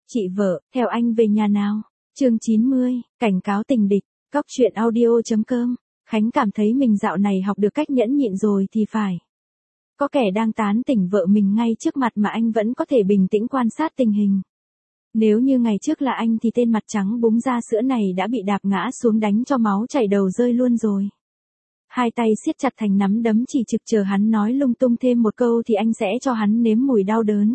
Chị vợ, theo anh về nhà nào. Chương 90, cảnh cáo tình địch. Cóc truyện audio.com. Khánh cảm thấy mình dạo này học được cách nhẫn nhịn rồi thì phải. Có kẻ đang tán tỉnh vợ mình ngay trước mặt mà anh vẫn có thể bình tĩnh quan sát tình hình. Nếu như ngày trước là anh thì tên mặt trắng búng ra sữa này đã bị đạp ngã xuống đánh cho máu chảy đầu rơi luôn rồi. Hai tay siết chặt thành nắm đấm chỉ trực chờ hắn nói lung tung thêm một câu thì anh sẽ cho hắn nếm mùi đau đớn.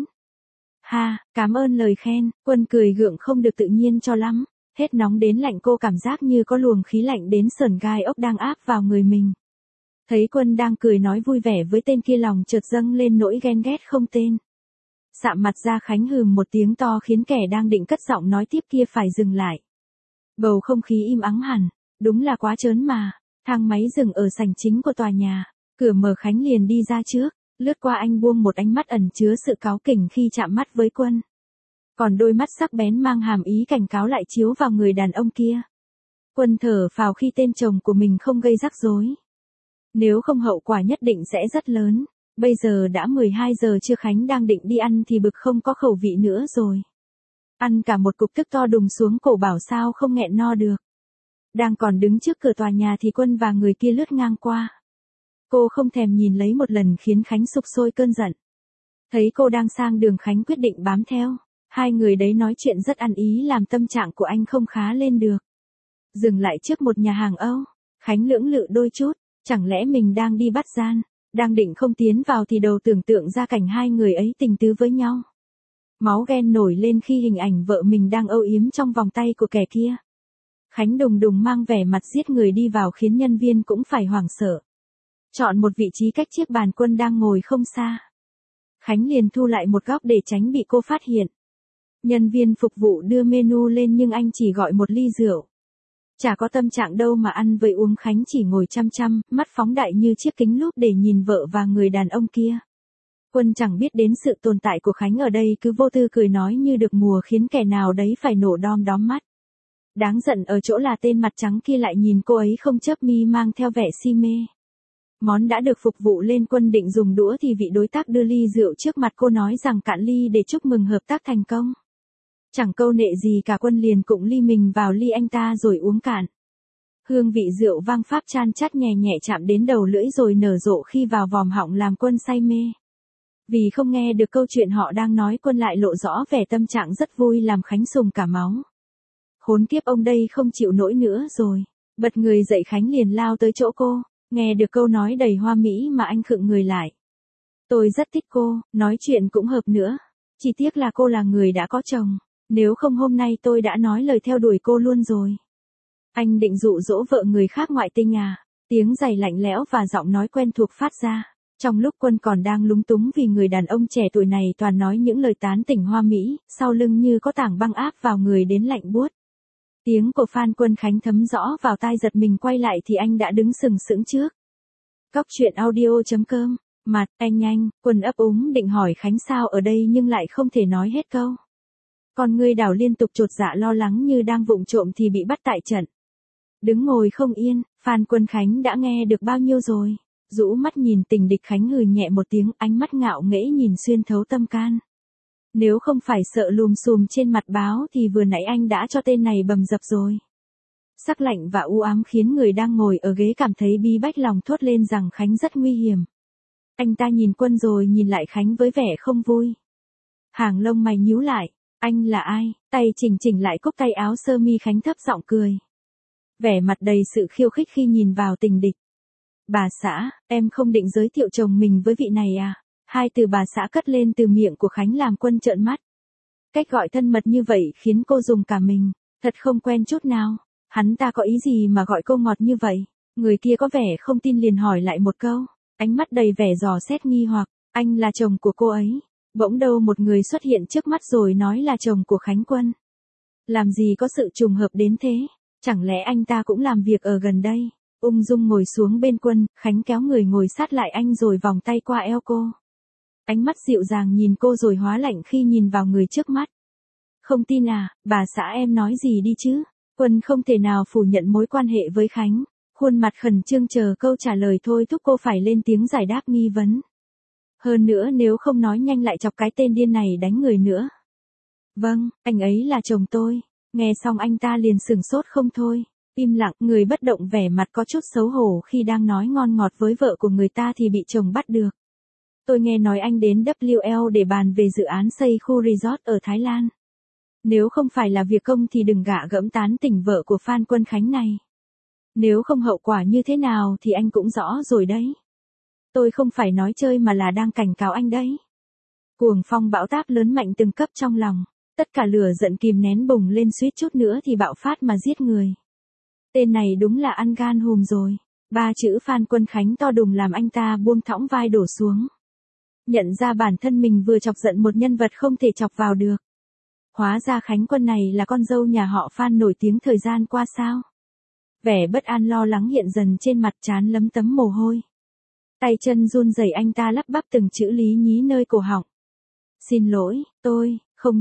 Ha, cảm ơn lời khen, Quân cười gượng không được tự nhiên cho lắm. Hết nóng đến lạnh cô cảm giác như có luồng khí lạnh đến sởn gai ốc đang áp vào người mình. Thấy Quân đang cười nói vui vẻ với tên kia lòng chợt dâng lên nỗi ghen ghét không tên. Sạm mặt ra Khánh hừm một tiếng to khiến kẻ đang định cất giọng nói tiếp kia phải dừng lại. Bầu không khí im ắng hẳn, đúng là quá chớn mà. Thang máy dừng ở sảnh chính của tòa nhà, cửa mở Khánh liền đi ra trước, lướt qua anh buông một ánh mắt ẩn chứa sự cáu kỉnh khi chạm mắt với Quân. Còn đôi mắt sắc bén mang hàm ý cảnh cáo lại chiếu vào người đàn ông kia. Quân thở phào khi tên chồng của mình không gây rắc rối. Nếu không hậu quả nhất định sẽ rất lớn. Bây giờ đã 12 giờ trưa Khánh đang định đi ăn thì bực không có khẩu vị nữa rồi. Ăn cả một cục tức to đùng xuống cổ bảo sao không nghẹn no được. Đang còn đứng trước cửa tòa nhà thì Quân và người kia lướt ngang qua. Cô không thèm nhìn lấy một lần khiến Khánh sục sôi cơn giận. Thấy cô đang sang đường Khánh quyết định bám theo. Hai người đấy nói chuyện rất ăn ý làm tâm trạng của anh không khá lên được. Dừng lại trước một nhà hàng Âu, Khánh lưỡng lự đôi chút, chẳng lẽ mình đang đi bắt gian, đang định không tiến vào thì đầu tưởng tượng ra cảnh hai người ấy tình tứ với nhau. Máu ghen nổi lên khi hình ảnh vợ mình đang âu yếm trong vòng tay của kẻ kia. Khánh đùng đùng mang vẻ mặt giết người đi vào khiến nhân viên cũng phải hoảng sợ. Chọn một vị trí cách chiếc bàn Quân đang ngồi không xa. Khánh liền thu lại một góc để tránh bị cô phát hiện. Nhân viên phục vụ đưa menu lên nhưng anh chỉ gọi một ly rượu. Chả có tâm trạng đâu mà ăn với uống Khánh chỉ ngồi chăm chăm, mắt phóng đại như chiếc kính lúp để nhìn vợ và người đàn ông kia. Quân chẳng biết đến sự tồn tại của Khánh ở đây cứ vô tư cười nói như được mùa khiến kẻ nào đấy phải nổ đom đóm mắt. Đáng giận ở chỗ là tên mặt trắng kia lại nhìn cô ấy không chớp mi mang theo vẻ si mê. Món đã được phục vụ lên Quân định dùng đũa thì vị đối tác đưa ly rượu trước mặt cô nói rằng cạn ly để chúc mừng hợp tác thành công. Chẳng câu nệ gì cả Quân liền cụng ly mình vào ly anh ta rồi uống cạn. Hương vị rượu vang pháp chan chát nhẹ nhẹ chạm đến đầu lưỡi rồi nở rộ khi vào vòm họng làm Quân say mê. Vì không nghe được câu chuyện họ đang nói Quân lại lộ rõ vẻ tâm trạng rất vui làm Khánh sùng cả máu. Khốn kiếp ông đây không chịu nổi nữa rồi. Bật người dậy Khánh liền lao tới chỗ cô. Nghe được câu nói đầy hoa mỹ mà anh khựng người lại. Tôi rất thích cô, nói chuyện cũng hợp nữa. Chỉ tiếc là cô là người đã có chồng. Nếu không hôm nay tôi đã nói lời theo đuổi cô luôn rồi. Anh định dụ dỗ vợ người khác ngoại tình à? Tiếng giày lạnh lẽo và giọng nói quen thuộc phát ra. Trong lúc Quân còn đang lúng túng vì người đàn ông trẻ tuổi này toàn nói những lời tán tỉnh hoa mỹ, sau lưng như có tảng băng áp vào người đến lạnh buốt. Tiếng của fan Quân Khánh thấm rõ vào tai giật mình quay lại thì anh đã đứng sừng sững trước. Cóc truyện audio.com. Mặt, anh, Quân ấp úng định hỏi Khánh sao ở đây nhưng lại không thể nói hết câu. Còn người đảo liên tục chột dạ lo lắng như đang vụng trộm thì bị bắt tại trận. Đứng ngồi không yên, fan Quân Khánh đã nghe được bao nhiêu rồi. Rũ mắt nhìn tình địch Khánh hừ nhẹ một tiếng, ánh mắt ngạo nghễ nhìn xuyên thấu tâm can. Nếu không phải sợ lùm xùm trên mặt báo thì vừa nãy anh đã cho tên này bầm dập rồi. Sắc lạnh và u ám khiến người đang ngồi ở ghế cảm thấy bí bách lòng thốt lên rằng Khánh rất nguy hiểm. Anh ta nhìn Quân rồi nhìn lại Khánh với vẻ không vui. Hàng lông mày nhíu lại, anh là ai? Tay chỉnh lại cúc tay áo sơ mi Khánh thấp giọng cười. Vẻ mặt đầy sự khiêu khích khi nhìn vào tình địch. Bà xã, em không định giới thiệu chồng mình với vị này à? Hai từ bà xã cất lên từ miệng của Khánh làm Quân trợn mắt. Cách gọi thân mật như vậy khiến cô dùng cả mình, thật không quen chút nào. Hắn ta có ý gì mà gọi cô ngọt như vậy? Người kia có vẻ không tin liền hỏi lại một câu, ánh mắt đầy vẻ dò xét nghi hoặc, anh là chồng của cô ấy. Bỗng đâu một người xuất hiện trước mắt rồi nói là chồng của Khánh Quân. Làm gì có sự trùng hợp đến thế? Chẳng lẽ anh ta cũng làm việc ở gần đây? Ung dung ngồi xuống bên Quân, Khánh kéo người ngồi sát lại anh rồi vòng tay qua eo cô. Ánh mắt dịu dàng nhìn cô rồi hóa lạnh khi nhìn vào người trước mắt. Không tin à, bà xã em nói gì đi chứ? Quân không thể nào phủ nhận mối quan hệ với Khánh. Khuôn mặt khẩn trương chờ câu trả lời thôi thúc cô phải lên tiếng giải đáp nghi vấn. Hơn nữa nếu không nói nhanh lại chọc cái tên điên này đánh người nữa. Vâng, anh ấy là chồng tôi. Nghe xong anh ta liền sửng sốt không thôi. Im lặng, người bất động vẻ mặt có chút xấu hổ khi đang nói ngon ngọt với vợ của người ta thì bị chồng bắt được. Tôi nghe nói anh đến WL để bàn về dự án xây khu resort ở Thái Lan. Nếu không phải là việc công thì đừng gạ gẫm tán tỉnh vợ của Phan Quân Khánh này. Nếu không hậu quả như thế nào thì anh cũng rõ rồi đấy. Tôi không phải nói chơi mà là đang cảnh cáo anh đấy. Cuồng phong bão táp lớn mạnh từng cấp trong lòng. Tất cả lửa giận kìm nén bùng lên suýt chút nữa thì bạo phát mà giết người. Tên này đúng là ăn gan hùm rồi. 3 chữ Phan Quân Khánh to đùng làm anh ta buông thõng vai đổ xuống. Nhận ra bản thân mình vừa chọc giận một nhân vật không thể chọc vào được. Hóa ra Khánh Quân này là con dâu nhà họ Phan nổi tiếng thời gian qua sao. Vẻ bất an lo lắng hiện dần trên mặt, trán lấm tấm mồ hôi. Tay chân run rẩy, anh ta lắp bắp từng chữ lý nhí nơi cổ họng. Xin lỗi, tôi,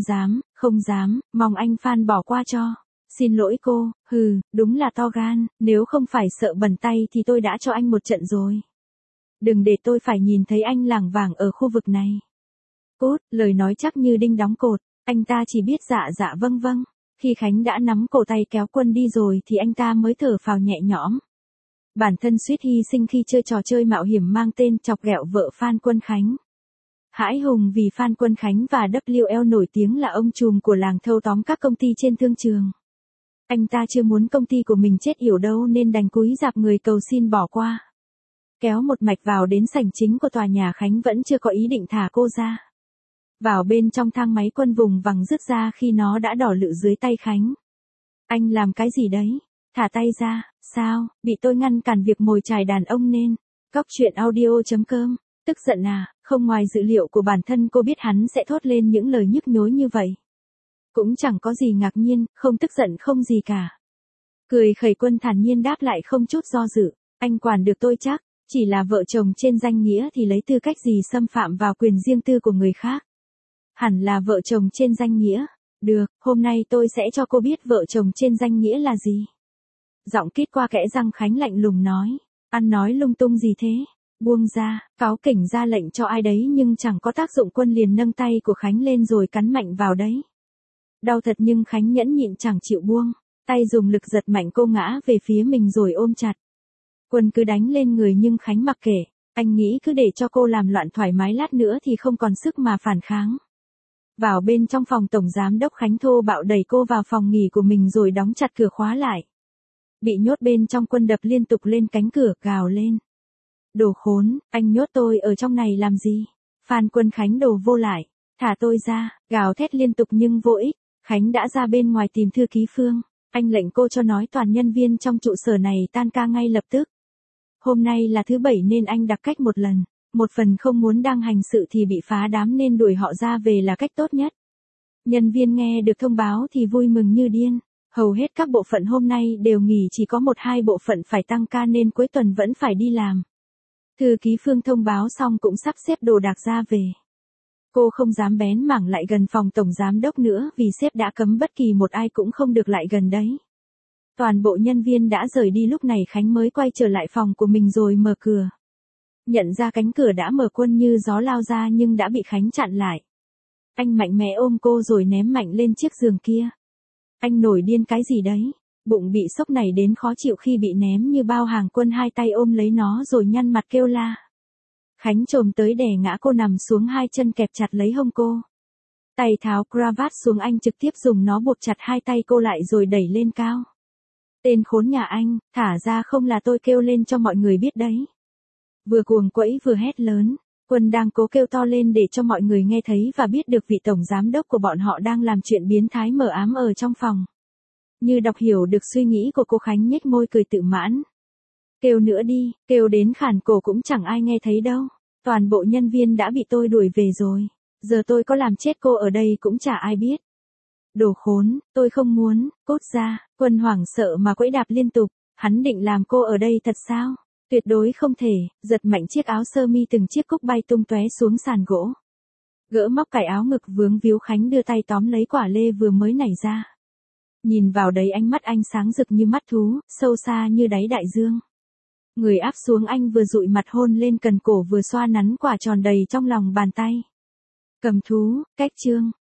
không dám, mong anh Phan bỏ qua cho. Xin lỗi cô, đúng là to gan, nếu không phải sợ bẩn tay thì tôi đã cho anh một trận rồi. Đừng để tôi phải nhìn thấy anh lảng vảng ở khu vực này. Cút, lời nói chắc như đinh đóng cột, anh ta chỉ biết dạ vâng. Khi Khánh đã nắm cổ tay kéo Quân đi rồi thì anh ta mới thở phào nhẹ nhõm. Bản thân suýt hy sinh khi chơi trò chơi mạo hiểm mang tên chọc ghẹo vợ Phan Quân Khánh. Hãi hùng vì Phan Quân Khánh và WL nổi tiếng là ông trùm của làng thâu tóm các công ty trên thương trường. Anh ta chưa muốn công ty của mình chết yểu đâu nên đành cúi rạp người cầu xin bỏ qua. Kéo một mạch vào đến sảnh chính của tòa nhà, Khánh vẫn chưa có ý định thả cô ra. Vào bên trong thang máy, Quân vùng vằng rứt ra khi nó đã đỏ lựu dưới tay Khánh. Anh làm cái gì đấy? Thả tay ra, sao, bị tôi ngăn cản việc mồi chài đàn ông nên. Cóc truyện audio.com, tức giận à, không ngoài dự liệu của bản thân cô biết hắn sẽ thốt lên những lời nhức nhối như vậy. Cũng chẳng có gì ngạc nhiên, không tức giận không gì cả. Cười khẩy, Quân thản nhiên đáp lại không chút do dự, anh quản được tôi chắc, chỉ là vợ chồng trên danh nghĩa thì lấy tư cách gì xâm phạm vào quyền riêng tư của người khác. Hẳn là vợ chồng trên danh nghĩa. Được, hôm nay tôi sẽ cho cô biết vợ chồng trên danh nghĩa là gì. Giọng kít qua kẽ răng, Khánh lạnh lùng nói. Ăn nói lung tung gì thế? Buông ra, cáu kỉnh ra lệnh cho ai đấy nhưng chẳng có tác dụng. Quân liền nâng tay của Khánh lên rồi cắn mạnh vào đấy. Đau thật nhưng Khánh nhẫn nhịn chẳng chịu buông. Tay dùng lực giật mạnh cô ngã về phía mình rồi ôm chặt. Quân cứ đánh lên người nhưng Khánh mặc kệ. Anh nghĩ cứ để cho cô làm loạn thoải mái lát nữa thì không còn sức mà phản kháng. Vào bên trong phòng tổng giám đốc, Khánh thô bạo đẩy cô vào phòng nghỉ của mình rồi đóng chặt cửa khóa lại. Bị nhốt bên trong, Quân đập liên tục lên cánh cửa gào lên. Đồ khốn, anh nhốt tôi ở trong này làm gì? Phan Quân Khánh đồ vô lại, thả tôi ra, gào thét liên tục nhưng vô ích. Khánh đã ra bên ngoài tìm thư ký Phương. Anh lệnh cô cho nói toàn nhân viên trong trụ sở này tan ca ngay lập tức. Hôm nay là thứ Bảy nên anh đặc cách một lần. Một phần không muốn đang hành sự thì bị phá đám nên đuổi họ ra về là cách tốt nhất. Nhân viên nghe được thông báo thì vui mừng như điên. Hầu hết các bộ phận hôm nay đều nghỉ, chỉ có 1-2 bộ phận phải tăng ca nên cuối tuần vẫn phải đi làm. Thư ký Phương thông báo xong cũng sắp xếp đồ đạc ra về. Cô không dám bén mảng lại gần phòng tổng giám đốc nữa vì sếp đã cấm bất kỳ một ai cũng không được lại gần đấy. Toàn bộ nhân viên đã rời đi, lúc này Khánh mới quay trở lại phòng của mình rồi mở cửa. Nhận ra cánh cửa đã mở, Quân như gió lao ra nhưng đã bị Khánh chặn lại. Anh mạnh mẽ ôm cô rồi ném mạnh lên chiếc giường kia. Anh nổi điên cái gì đấy? Bụng bị sốc nảy đến khó chịu khi bị ném như bao hàng. Quân hai tay ôm lấy nó rồi nhăn mặt kêu la. Khánh chồm tới đè ngã cô nằm xuống, hai chân kẹp chặt lấy hông cô. Tay tháo cravat xuống, anh trực tiếp dùng nó buộc chặt hai tay cô lại rồi đẩy lên cao. Tên khốn nhà anh, thả ra không là tôi kêu lên cho mọi người biết đấy. Vừa cuồng quẫy vừa hét lớn, Quân đang cố kêu to lên để cho mọi người nghe thấy và biết được vị tổng giám đốc của bọn họ đang làm chuyện biến thái mờ ám ở trong phòng. Như đọc hiểu được suy nghĩ của cô, Khánh nhếch môi cười tự mãn. Kêu nữa đi, kêu đến khản cổ cũng chẳng ai nghe thấy đâu. Toàn bộ nhân viên đã bị tôi đuổi về rồi. Giờ tôi có làm chết cô ở đây cũng chả ai biết. Đồ khốn, tôi không muốn, cút ra. Quân hoảng sợ mà quẫy đạp liên tục. Hắn định làm cô ở đây thật sao? Tuyệt đối không thể. Giật mạnh chiếc áo sơ mi, từng chiếc cúc bay tung tóe xuống sàn gỗ. Gỡ móc cài áo ngực vướng víu, Khánh đưa tay tóm lấy quả lê vừa mới nảy ra. Nhìn vào đấy, ánh mắt anh sáng rực như mắt thú, sâu xa như đáy đại dương. Người áp xuống, anh vừa dụi mặt hôn lên cần cổ vừa xoa nắn quả tròn đầy trong lòng bàn tay. Cầm thú, cách chương.